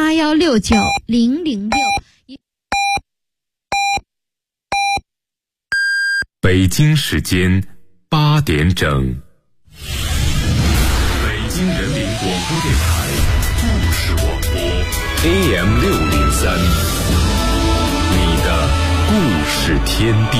8169-006。 北京时间8点整。北京人民广播电台故事广播 AM603，你的故事天地。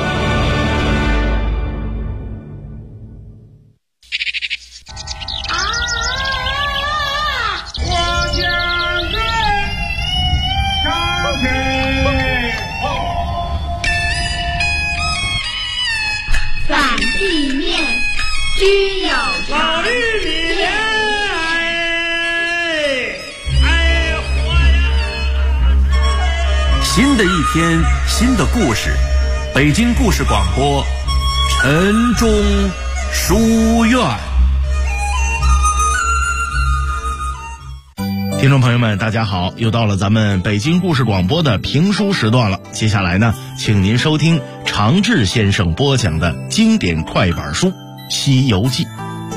居有老玉米莲， 新的一天，新的故事，北京故事广播，晨钟书院。听众朋友们，大家好，又到了咱们北京故事广播的评书时段了。接下来呢，请您收听常志先生播讲的经典快板书《西游记》。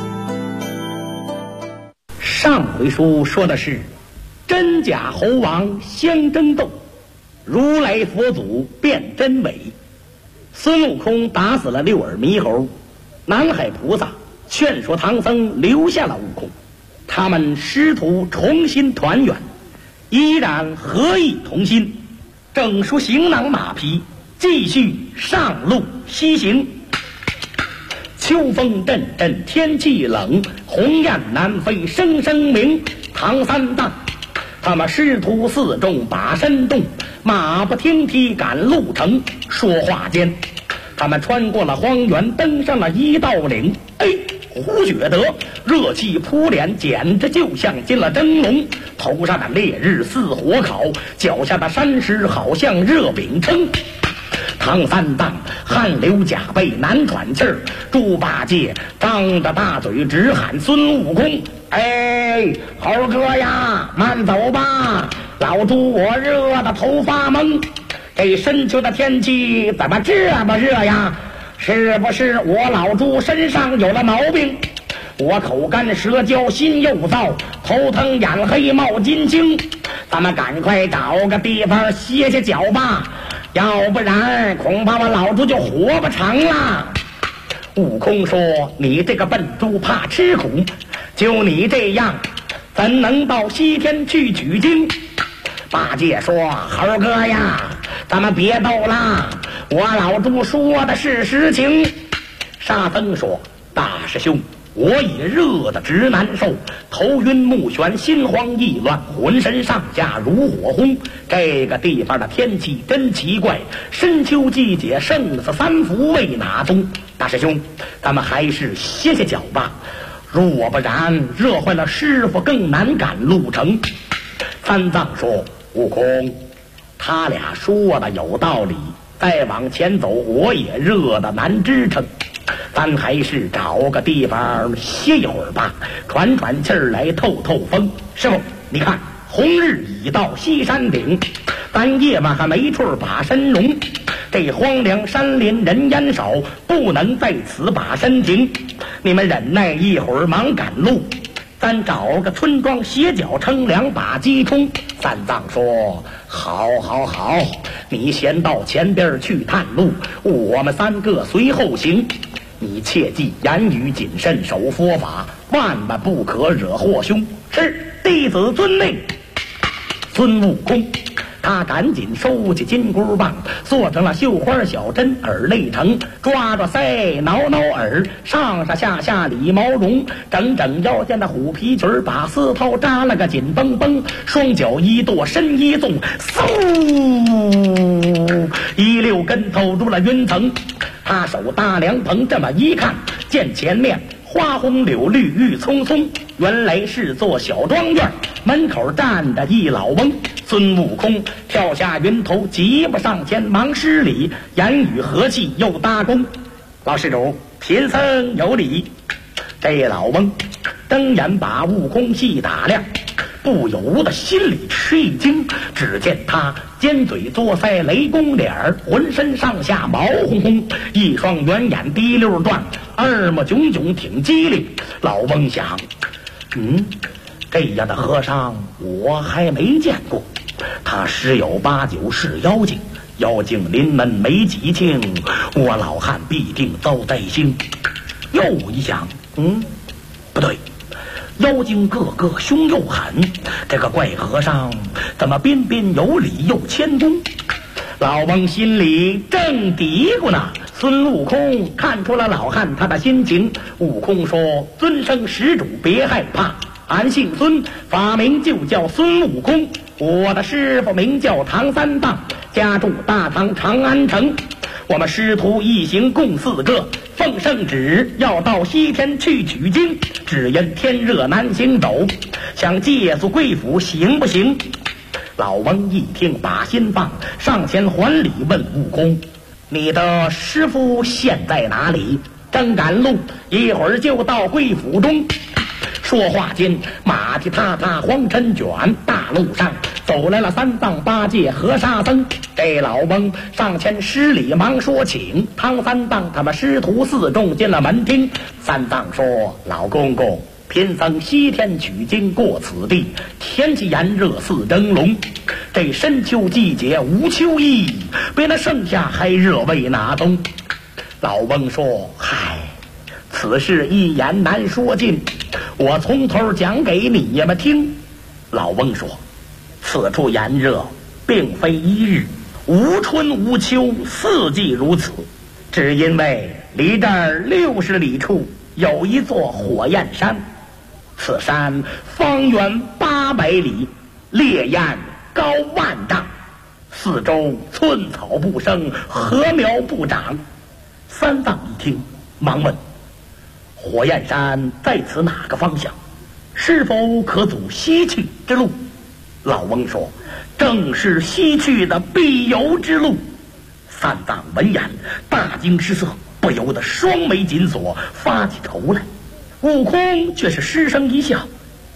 上回书说的是真假猴王相争斗，如来佛祖辨真伪，孙悟空打死了6耳猕猴，南海菩萨劝说唐僧留下了悟空，他们师徒重新团圆，依然合意同心，整梳行囊马匹，继续上路西行。秋风阵阵，天气冷，鸿雁南飞声声鸣。唐三藏他们师徒4众把身动，马不停蹄赶路程。说话间，他们穿过了荒原，登上了一道岭。忽觉得热气扑脸，简直就像进了蒸笼。头上的烈日似火烤，脚下的山石好像热饼铛。唐三藏汗流浃背，难喘气儿。猪八戒张着大嘴直喊孙悟空：“猴哥呀，慢走吧！老猪我热得头发懵。这深秋的天气怎么这么热呀？是不是我老猪身上有了毛病？我口干舌焦心又燥，头疼眼黑冒金星。咱们赶快找个地方歇歇脚吧，要不然恐怕我老猪就活不成了。”悟空说：“你这个笨猪怕吃苦，就你这样怎能到西天去取经？”八戒说：“猴哥呀，咱们别斗了，我老猪说的是实情。”沙僧说：“大师兄，我也热得直难受，头晕目眩，心慌意乱，浑身上下如火轰。这个地方的天气真奇怪，深秋季节生死三伏为哪宗？大师兄，咱们还是歇歇脚吧，若不然热坏了师傅更难赶路程。”三藏说：“悟空，他俩说的有道理，再往前走我也热得难支撑，咱还是找个地方歇一会儿吧，喘喘气儿来，透透风。师傅，你看红日已到西山顶，咱夜晚还没处把身容。这荒凉山林人烟少，不能在此把身停。你们忍耐一会儿，忙赶路，咱找个村庄歇脚乘凉，把鸡冲。”三藏说：“好，你先到前边去探路，我们3个随后行。你切记言语谨慎，守佛法，万万不可惹祸凶。”是，弟子遵命。孙悟空他赶紧收起金箍棒，做成了绣花小针，耳内成，抓着腮挠挠耳，上上下下理毛绒，整整腰间的虎皮裙把丝绦扎了个紧绷绷，双脚一跺，身一纵，嗖一溜跟头入了云层。他手搭凉棚，这么一看，见前面花红柳绿郁葱葱，原来是座小庄院，门口站着一老翁。孙悟空跳下云头，急步上前，忙施礼，言语和气又搭弓：“老施主，贫僧有礼。”这老翁睁眼把悟空细打量，不由得心里吃一惊。只见他尖嘴作腮，雷公脸，浑身上下毛烘烘，一双圆眼滴溜转，耳目炯炯挺机灵。老翁想： 这样的和尚我还没见过，他十有八九是妖精，妖精临门没吉庆，我老汉必定遭灾星。又一想，不对，妖精个个凶又狠，这个怪和尚怎么彬彬有礼又谦恭？老翁心里正嘀咕呢，孙悟空看出了老汉他的心情。悟空说：“尊生施主，别害怕，俺姓孙，法名就叫孙悟空。我的师傅名叫唐三藏，家住大唐长安城。我们师徒一行共4个，奉圣旨要到西天去取经，只因天热难行走，想借宿贵府行不行？”老翁一听把心放，上前还礼问悟空：“你的师傅现在哪里？”“正赶路，一会儿就到贵府中。”说话间，马蹄踏踏，黄尘卷，大路上走来了3藏8戒和沙僧。这老翁上前施礼，忙说请。唐三藏他们师徒4众进了门厅。三藏说：“老公公，贫僧西天取经过此地，天气炎热似蒸笼，这深秋季节无秋意，比那盛夏还热为哪冬？”老翁说：“嗨，此事一言难说尽，我从头讲给你们听。”老翁说：“此处炎热并非一日，无春无秋，4季如此，只因为离这儿60里处有一座火焰山，此山方圆800里，烈焰高万丈，四周寸草不生，禾苗不长。”三藏一听，忙问：“火焰山在此哪个方向？是否可走西去之路？”老翁说：“正是西去的必由之路。”三藏闻言大惊失色，不由得双眉紧锁，发起愁来。悟空却是失声一笑：“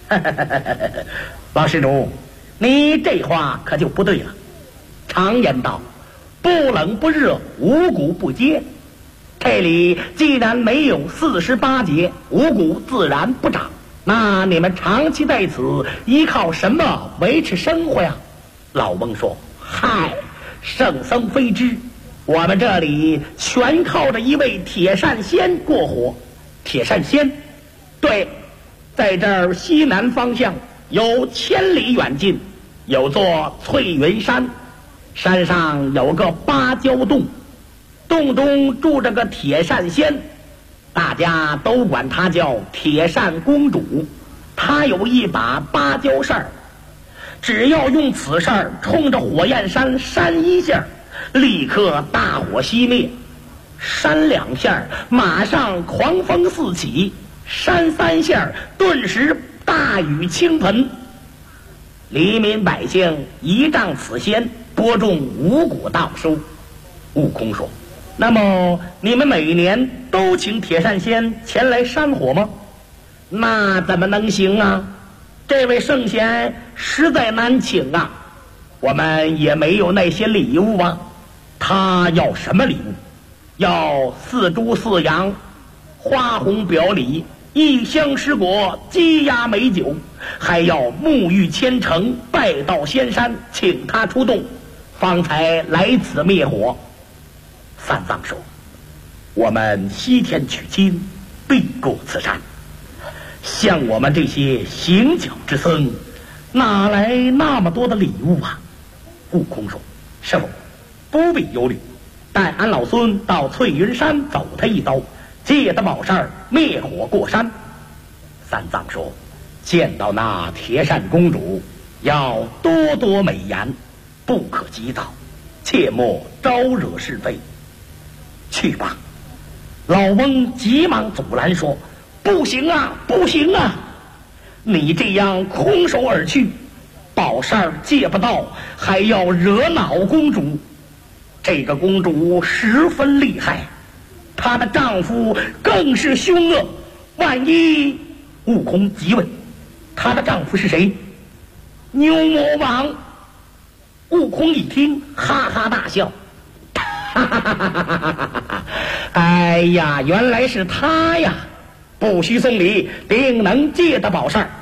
老施主，你这话可就不对了。常言道，不冷不热，五谷不接。这里既然没有48节，五谷自然不长。那你们长期在此，依靠什么维持生活呀？”老翁说：“嗨，圣僧非知，我们这里全靠着一位铁扇仙过活。”铁扇仙？对，在这儿西南方向有1000里远近，有座翠云山，山上有个芭蕉洞，洞中住着个铁扇仙，大家都管她叫铁扇公主。她有一把芭蕉扇，只要用此扇冲着火焰山扇1下，立刻大火熄灭；扇2下，马上狂风四起；扇3下，顿时大雨倾盆。黎民百姓依仗此仙，播种五谷稻收。悟空说：“那么你们每年都请铁扇仙前来扇火吗？”“那怎么能行啊？这位圣贤实在难请啊，我们也没有那些礼物啊。”“他要什么礼物？”“要4猪4羊，花红表里，1箱10果，鸡鸭美酒，还要沐浴虔诚，拜到仙山，请他出动，方才来此灭火。”三藏说：“我们西天取经，必过此山。像我们这些行脚之僧，哪来那么多的礼物啊？”悟空说：“师傅，不必忧虑，待俺老孙到翠云山走他一遭，借得宝扇灭火过山。”三藏说：“见到那铁扇公主，要多多美言，不可急躁，切莫招惹是非。去吧。”老翁急忙阻拦说：“不行啊，不行啊！你这样空手而去，宝扇借不到，还要惹恼公主。这个公主十分厉害，她的丈夫更是凶恶，万一……”悟空急问：“她的丈夫是谁？”“牛魔王。”悟空一听，哈哈大笑：“哈哈哈哈哈！哎呀，原来是他呀！不需送礼，定能借得宝扇。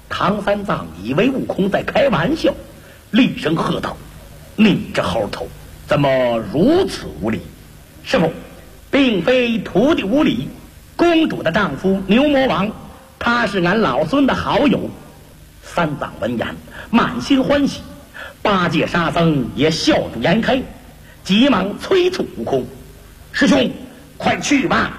唐三藏以为悟空在开玩笑，厉声喝道：“你这猴头怎么如此无礼？”师父，并非徒弟无礼，公主的丈夫牛魔王，他是俺老孙的好友。三藏闻言满心欢喜，八戒沙僧也笑逐颜开，急忙催促悟空：“师兄，快去吧！”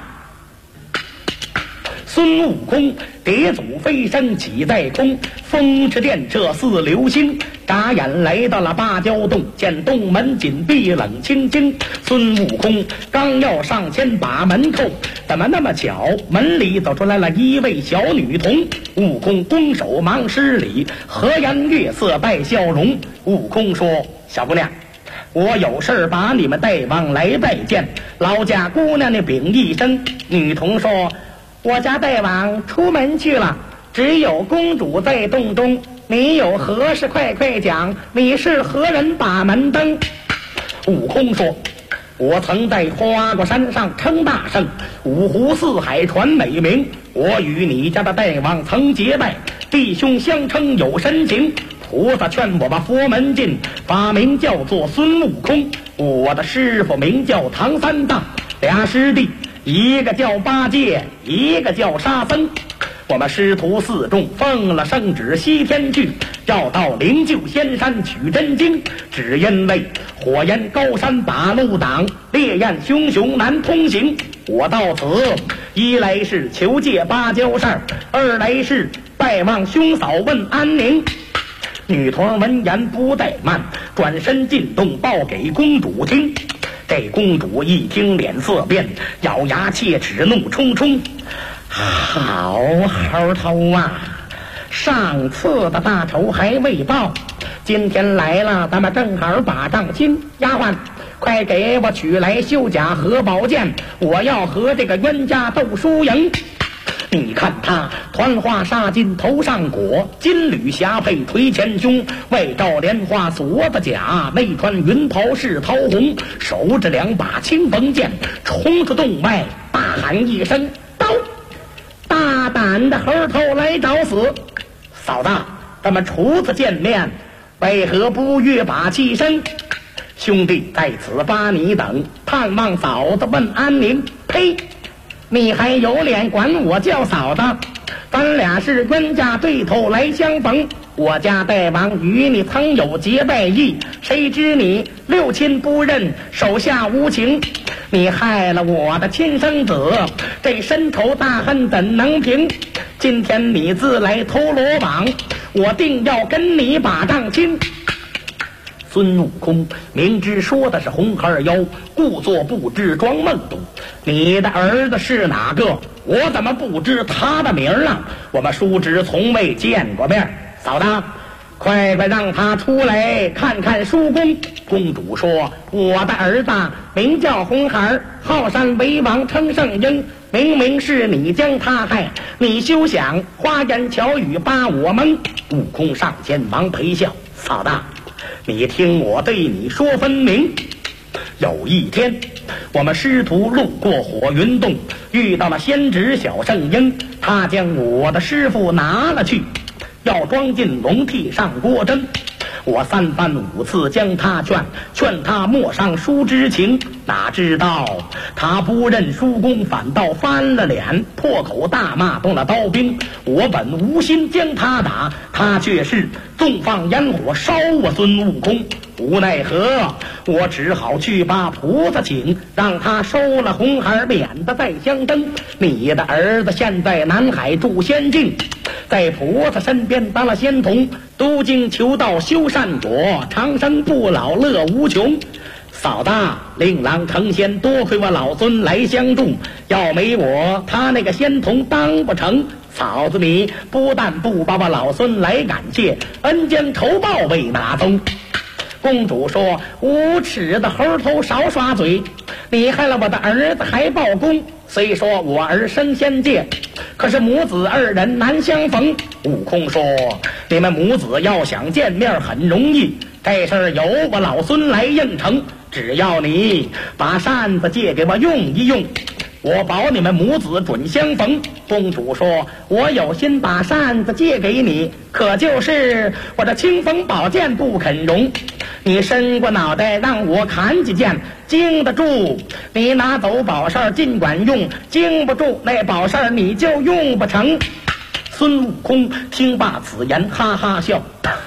孙悟空叠足飞身起在空，风驰电掣似流星，眨眼来到了芭蕉洞，见洞门紧闭冷清清。孙悟空刚要上前把门扣，怎么那么巧，门里走出来了一位小女童。悟空拱手忙施礼，和颜悦色带笑容。悟空说：“小姑娘，我有事把你们带往来拜见，劳驾姑娘的禀一声。”女童说：“我家大王出门去了，只有公主在洞中，你有何事快快讲，你是何人把门登？”悟空说：“我曾在花果山上称大圣，五湖四海传美名，我与你家的大王曾结拜，弟兄相称有深情。菩萨劝我把佛门进，法名叫做孙悟空，我的师傅名叫唐三藏，俩师弟一个叫八戒，一个叫沙僧。我们师徒四众奉了圣旨西天去，要到灵鹫仙山取真经，只因为火焰高山把路挡，烈焰熊熊难通行。我到此一来是求借芭蕉扇，二来是拜望兄嫂问安宁。”女童闻言不怠慢，转身进洞报给公主听。这公主一听脸色变，咬牙切齿怒冲冲：“好猴头啊，上次的大仇还未报，今天来了咱们正好把账清。丫鬟，快给我取来绣甲和宝剑，我要和这个冤家斗输赢。”你看他团花纱巾头上裹，金缕霞帔垂前胸，外罩莲花锁子甲，内穿云袍是桃红，手执两把青锋剑，冲出洞外大喊一声：“刀！大胆的猴头来找死！嫂子，咱们初次见面，为何不越把气声？兄弟在此把你等，盼望嫂子问安宁。”呸！你还有脸管我叫嫂子？咱俩是冤家对头来相逢，我家大王与你曾有结拜义，谁知你六亲不认，手下无情，你害了我的亲生子，这深仇大恨怎能平？今天你自来偷罗网，我定要跟你把账清。孙悟空明知说的是红孩儿妖，故作不知装懵懂。你的儿子是哪个？我怎么不知他的名啊？我们叔侄从未见过面。嫂子，快快让他出来看看叔公。公主说：“我的儿子名叫红孩儿，浩山为王称圣婴，明明是你将他害，你休想花言巧语把我蒙。”悟空上前忙陪笑：“嫂子，你听我对你说分明。有一天，我们师徒路过火云洞，遇到了仙侄小圣婴，他将我的师傅拿了去，要装进笼屉上锅蒸。我三番五次将他劝他莫伤叔之情，哪知道他不认叔公，反倒翻了脸，破口大骂动了刀兵。我本无心将他打，他却是纵放烟火烧我孙悟空。无奈何，我只好去把菩萨请，让他收了红孩，免得再相争。你的儿子现在南海住仙境，在菩萨身边当了仙童，读经求道修善果，长生不老乐无穷。嫂子，令郎成仙，多亏我老孙来相助，要没我，他那个仙童当不成。嫂子你不但不把我老孙来感谢，恩将仇报为哪宗？公主说：“无耻的猴头，少耍嘴！你害了我的儿子还报功。虽说我儿升仙界，可是母子二人难相逢。”悟空说：“你们母子要想见面很容易，这事儿由我老孙来应承。只要你把扇子借给我用一用， 我保你们母子准相逢。公主说，我有心把扇子借给你，可就是我这清风宝剑不肯容。你伸过脑袋让我砍几剑，经得住你拿走宝扇尽管用，经不住那宝扇你就用不成。孙悟空听罢此言，哈哈笑，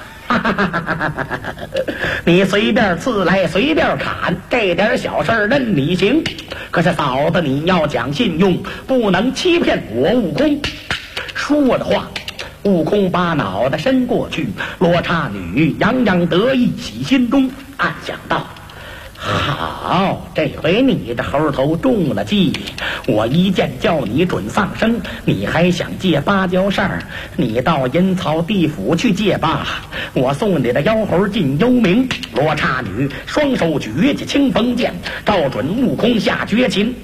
你随便刺来随便砍，这点小事任你行。可是嫂子你要讲信用，不能欺骗我悟空。说着话，悟空把脑袋伸过去，罗刹女洋洋得意，喜心中暗想道，好，这回你的猴头中了计，我一剑叫你准丧生，你还想借芭蕉扇儿？你到阴曹地府去借吧，我送你的妖猴进幽冥。罗刹女双手举起清风剑，照准悟空下绝情，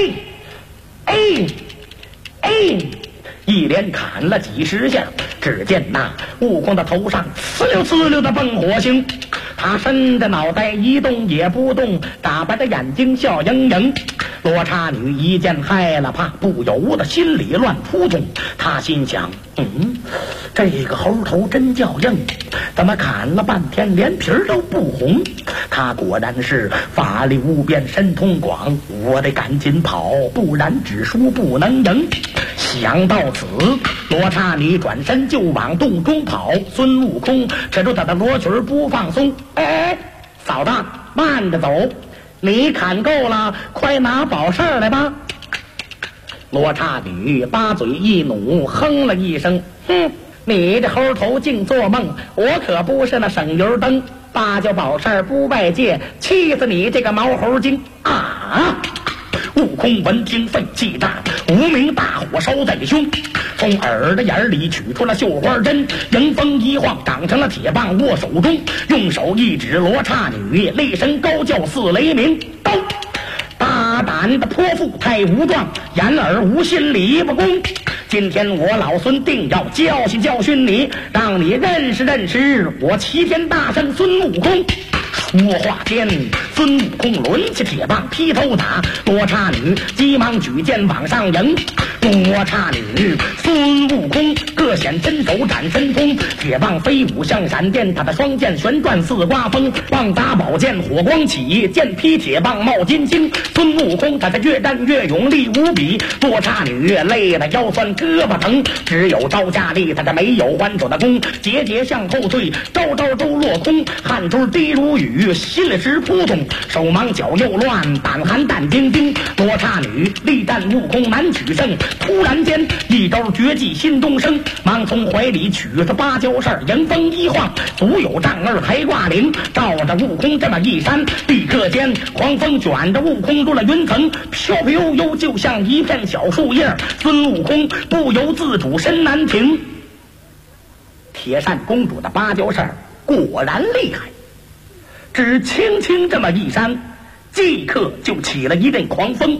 一连砍了几十下，只见那悟空的头上呲溜呲溜的蹦火星，他伸着脑袋一动也不动，打白着眼睛笑盈盈。罗刹女一见害了怕，不由得心里乱扑通。他心想，这个猴头真叫硬，怎么砍了半天连皮儿都不红？他果然是法力无边神通广，我得赶紧跑，不然只输不能赢。想到此，罗刹女转身就往洞中跑。孙悟空扯住他的罗裙不放松，嫂子慢着走，你砍够了，快拿宝扇来吧。罗刹女八嘴一怒，哼了一声，你这猴头净做梦，我可不是那省油灯，芭蕉宝扇不外借，气死你这个毛猴精啊！悟空闻听愤气大，无名大火烧在胸，从耳朵眼里取出了绣花针，迎风一晃长成了铁棒握手中，用手一指罗刹女，厉声高叫似雷鸣，刀！大胆的泼妇太无状，掩耳无心理不公。今天我老孙定要教训教训你，让你认识认识我齐天大圣孙悟空。说话间，孙悟空抡起铁棒劈头打，罗刹女急忙举剑往上迎。罗刹女孙悟空各显身手展神通，铁棒飞舞像闪电，他的双剑旋转似刮风，棒砸宝剑火光起，剑劈铁棒冒金星。孙悟空他是越战越勇力无比，罗刹女累得腰酸胳膊疼，只有招架力，他这没有还手的功，节节向后退，招招都落空，汗珠滴如雨，心里直扑通，手忙脚又乱，胆寒胆惊惊。罗刹女力战悟空难取胜，突然间一招绝技心中生，忙从怀里取出芭蕉扇，迎风一晃，足有丈二还挂铃，照着悟空这么一扇，立刻间狂风卷着悟空入了云层，飘飘悠悠就像一片小树叶。孙悟空不由自主身难停。铁扇公主的芭蕉扇果然厉害，只轻轻这么一扇，即刻就起了一阵狂风，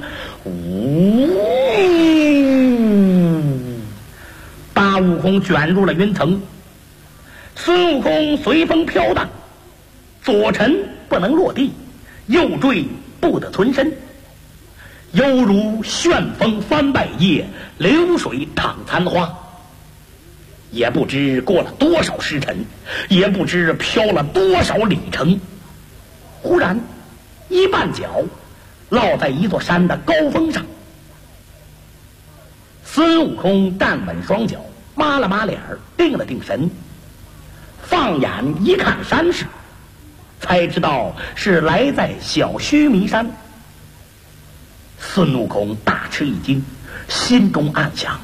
把悟空卷入了云层。孙悟空随风飘荡，左沉不能落地，右坠不得存身，犹如旋风翻败叶，流水淌残花。也不知过了多少时辰，也不知飘了多少里程，忽然一绊脚落在一座山的高峰上。孙悟空站稳双脚，抹了抹脸，定了定神，放眼一看山势，才知道是来在小须弥山。孙悟空大吃一惊，心中暗想，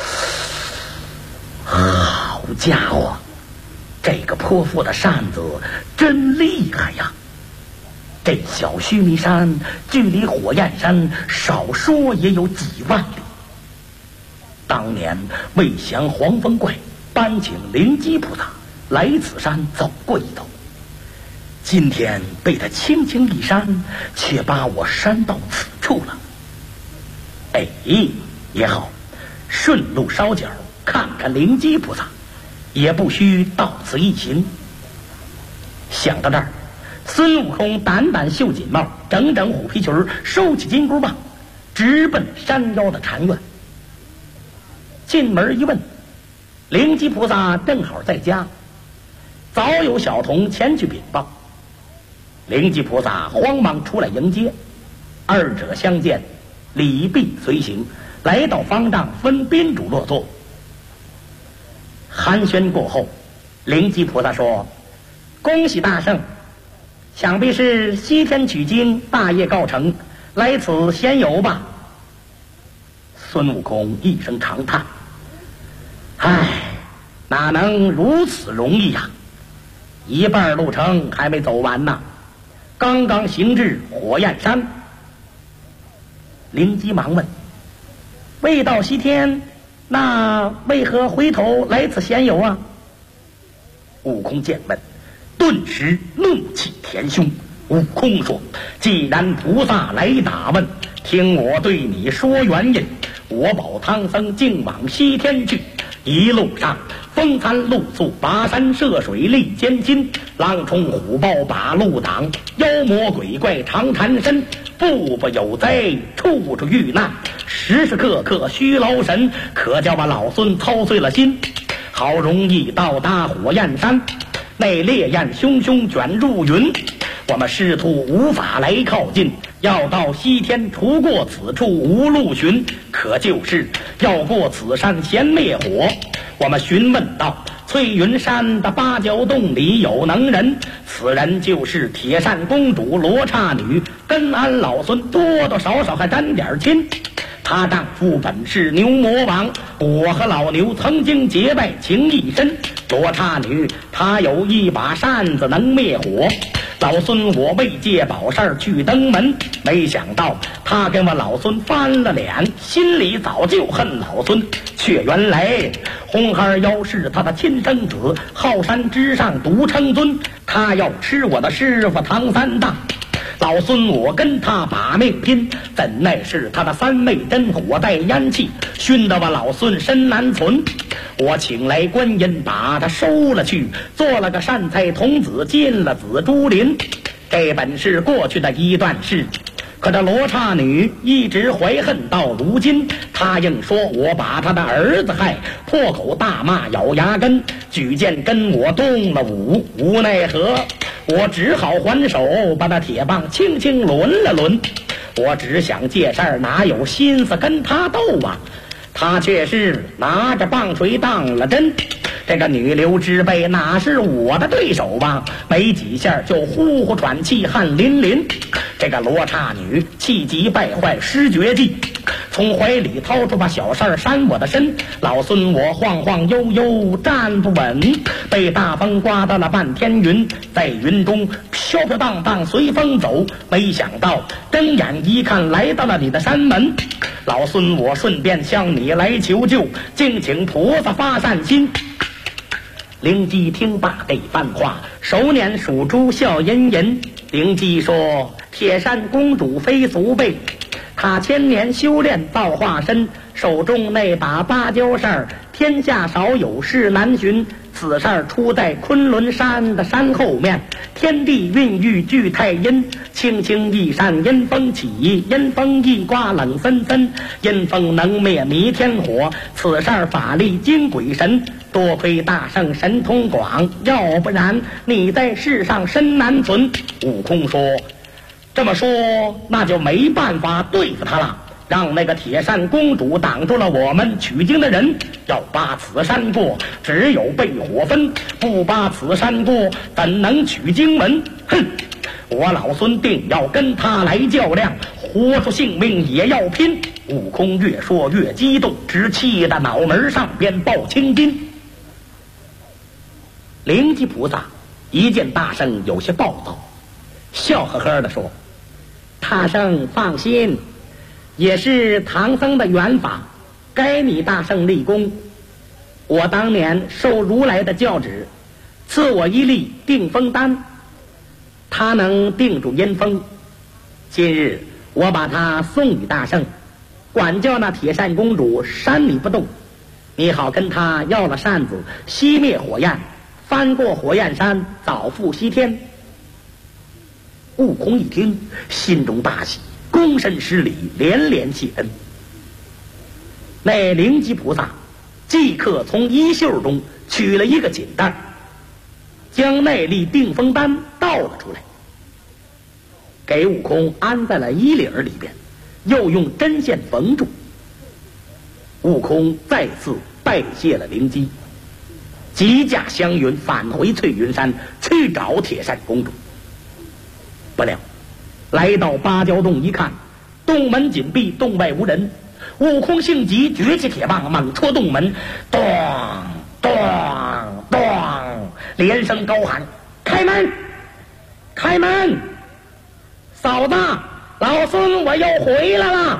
好家伙，这个泼妇的扇子真厉害呀！这小须弥山距离火焰山少说也有几万里。当年魏降黄风怪搬请灵基菩萨来此山走过一走，今天被他轻轻一扇，却把我扇到此处了。也好，顺路捎脚看看灵基菩萨，也不须到此一行。想到这儿，孙悟空掸掸绣锦帽，整整虎皮裙，收起金箍棒， 直奔山腰的禅院。进门一问，灵吉菩萨正好在家，早有小童前去禀报。灵吉菩萨慌忙出来迎接，二者相见，礼毕随行，来到方丈分宾主落座。寒暄过后，灵吉菩萨说：“恭喜大圣，想必是西天取经大业告成，来此闲游吧。”孙悟空一声长叹：“唉，哪能如此容易呀？一半路程还没走完呢，刚刚行至火焰山。”灵吉忙问：“未到西天，那为何回头来此闲游啊？”悟空见问，顿时怒气填胸。悟空说：“既然菩萨来打问，听我对你说原因。我保唐僧竟往西天去，一路上风餐露宿，跋山涉水历艰辛，狼虫虎豹把路挡，妖魔鬼怪常缠身，步步有灾，处处遇难，时时刻刻需劳神，可叫把老孙操碎了心。好容易到达火焰山，那烈焰汹汹卷入云，我们师徒无法来靠近，要到西天除过此处无路寻，可就是要过此山先灭火。我们询问到翠云山的八角洞里有能人，此人就是铁扇公主罗刹女，跟俺老孙多多少少还沾点亲。她丈夫本是牛魔王，我和老牛曾经结拜情谊深。罗刹女她有一把扇子能灭火，老孙我为借宝扇去登门，没想到他跟我老孙翻了脸，心里早就恨老孙，却原来红孩妖是他的亲生子，浩山之上独称尊，他要吃我的师傅唐三藏。老孙我跟他把命拼，怎奈是他的三昧真火带烟气，熏得我老孙身难存。我请来观音把他收了去，做了个善财童子，进了紫竹林。这本是过去的一段事，可这罗刹女一直怀恨到如今，她硬说我把她的儿子害，破口大骂咬牙根，举剑跟我动了武，无奈何我只好还手，把那铁棒轻轻抡了抡。我只想借事儿，哪有心思跟他斗啊？他却是拿着棒槌当了真。这个女流之辈哪是我的对手吧？没几下就呼呼喘气，汗淋淋。这个罗刹女气急败坏，施绝技，从怀里掏出把小扇扇我的身，老孙我晃晃悠悠站不稳，被大风刮到了半天云，在云中飘飘荡荡随风走，没想到睁眼一看来到了你的山门，老孙我顺便向你来求救，敬请菩萨发善心。灵吉听罢这番话，手捻属猪笑吟吟。灵吉说：铁扇公主非俗辈，她千年修炼造化身，手中那把芭蕉扇，天下少有事难寻。此扇出在昆仑山的山后面，天地孕育聚太阴，轻轻一扇阴风起，阴风一刮冷森森，阴风能灭弥天火。此扇法力惊鬼神，多亏大圣神通广，要不然你在世上身难存。悟空说：这么说那就没办法对付他了，让那个铁扇公主挡住了我们取经的人，要扒此山过，只有被火分，不扒此山过，怎能取经门？哼！我老孙定要跟他来较量，活出性命也要拼。悟空越说越激动，直气得脑门上边爆青筋。灵吉菩萨一见大圣有些暴躁，笑呵呵地说：大圣放心，也是唐僧的缘法，该你大圣立功。我当年受如来的教旨，赐我一粒定风丹，它能定住阴风。今日我把它送与大圣，管教那铁扇公主扇你不动，你好跟她要了扇子，熄灭火焰，翻过火焰山，早赴西天。悟空一听，心中大喜， 躬身施礼，连连谢恩。那灵吉菩萨即刻从衣袖中取了一个锦袋，将那粒定风丹倒了出来，给悟空安在了衣领里边，又用针线缝住。悟空再次拜谢了灵吉，急驾祥云返回翠云山去找铁扇公主。不料来到芭蕉洞一看，洞门紧闭，洞外无人。悟空性急，举起铁棒猛戳洞门，咚咚咚，连声高喊：开门，开门！嫂子，老孙我又回来了。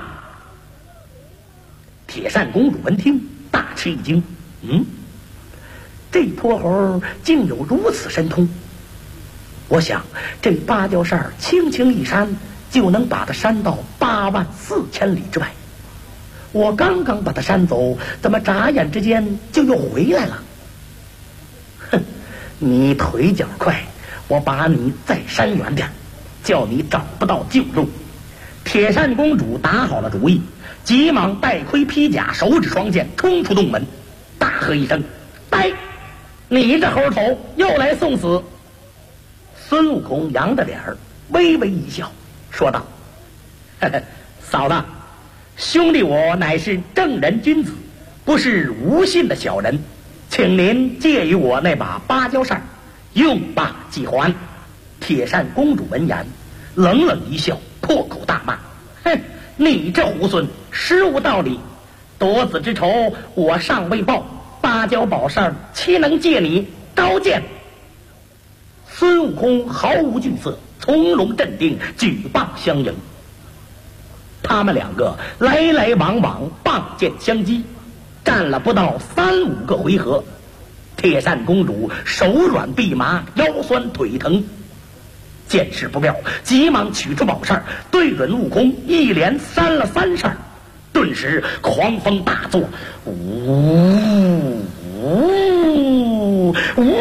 铁扇公主闻听大吃一惊，这泼猴竟有如此神通。我想这芭蕉扇轻轻一扇，就能把他扇到84000里之外。我刚刚把他扇走，怎么眨眼之间就又回来了？哼，你腿脚快，我把你再扇远点，叫你找不到旧路。铁扇公主打好了主意，急忙带盔披甲，手指双剑，冲出洞门，大喝一声：呆！你这猴头又来送死！孙悟空扬着脸儿，微微一笑，说道：呵呵，嫂子，兄弟我乃是正人君子，不是无信的小人，请您借予我那把芭蕉扇，用罢即还。铁扇公主闻言冷冷一笑，破口大骂：哼，你这猢狲，实无道理！夺子之仇我尚未报，芭蕉宝扇岂能借你？刀剑！孙悟空毫无惧色，从容镇定，举棒相迎。他们两个来来往往，棒剑相击，战了不到3、5个回合。铁扇公主手软臂麻，腰酸腿疼，见势不妙，急忙取出宝扇，对准悟空一连扇了3扇，顿时狂风大作，呜呜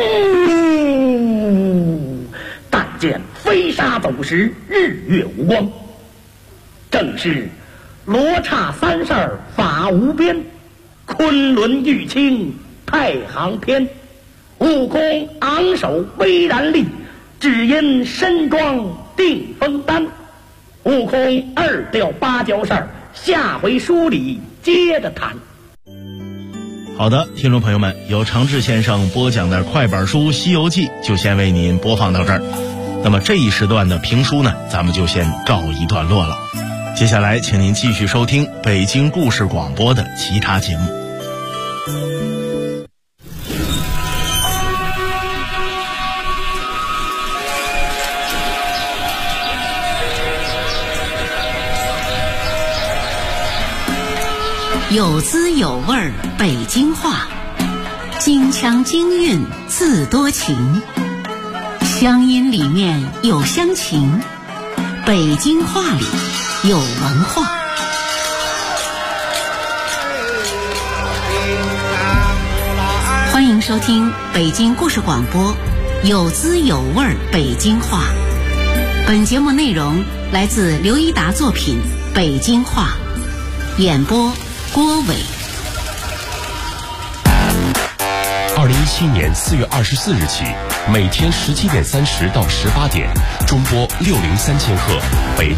呜，但见飞沙走石，日月无光。正是罗刹3扇法无边，昆仑玉清太行天。悟空昂首巍然立，只因身装定风丹。悟空2掉芭蕉扇，下回书里接着谈。 好的，听众朋友们，由常志先生播讲的快板书《西游记》就先为您播放到这儿。那么这一时段的评书呢，咱们就先告一段落了。接下来请您继续收听北京故事广播的其他节目。 有滋有味儿北京话，京腔京韵自多情，乡音里面有乡情，北京话里有文化。欢迎收听北京故事广播有滋有味儿北京话。本节目内容来自刘一达作品《北京话》，演播郭伟。 2017年4月24日起，每天17点30到18点，中波603000赫北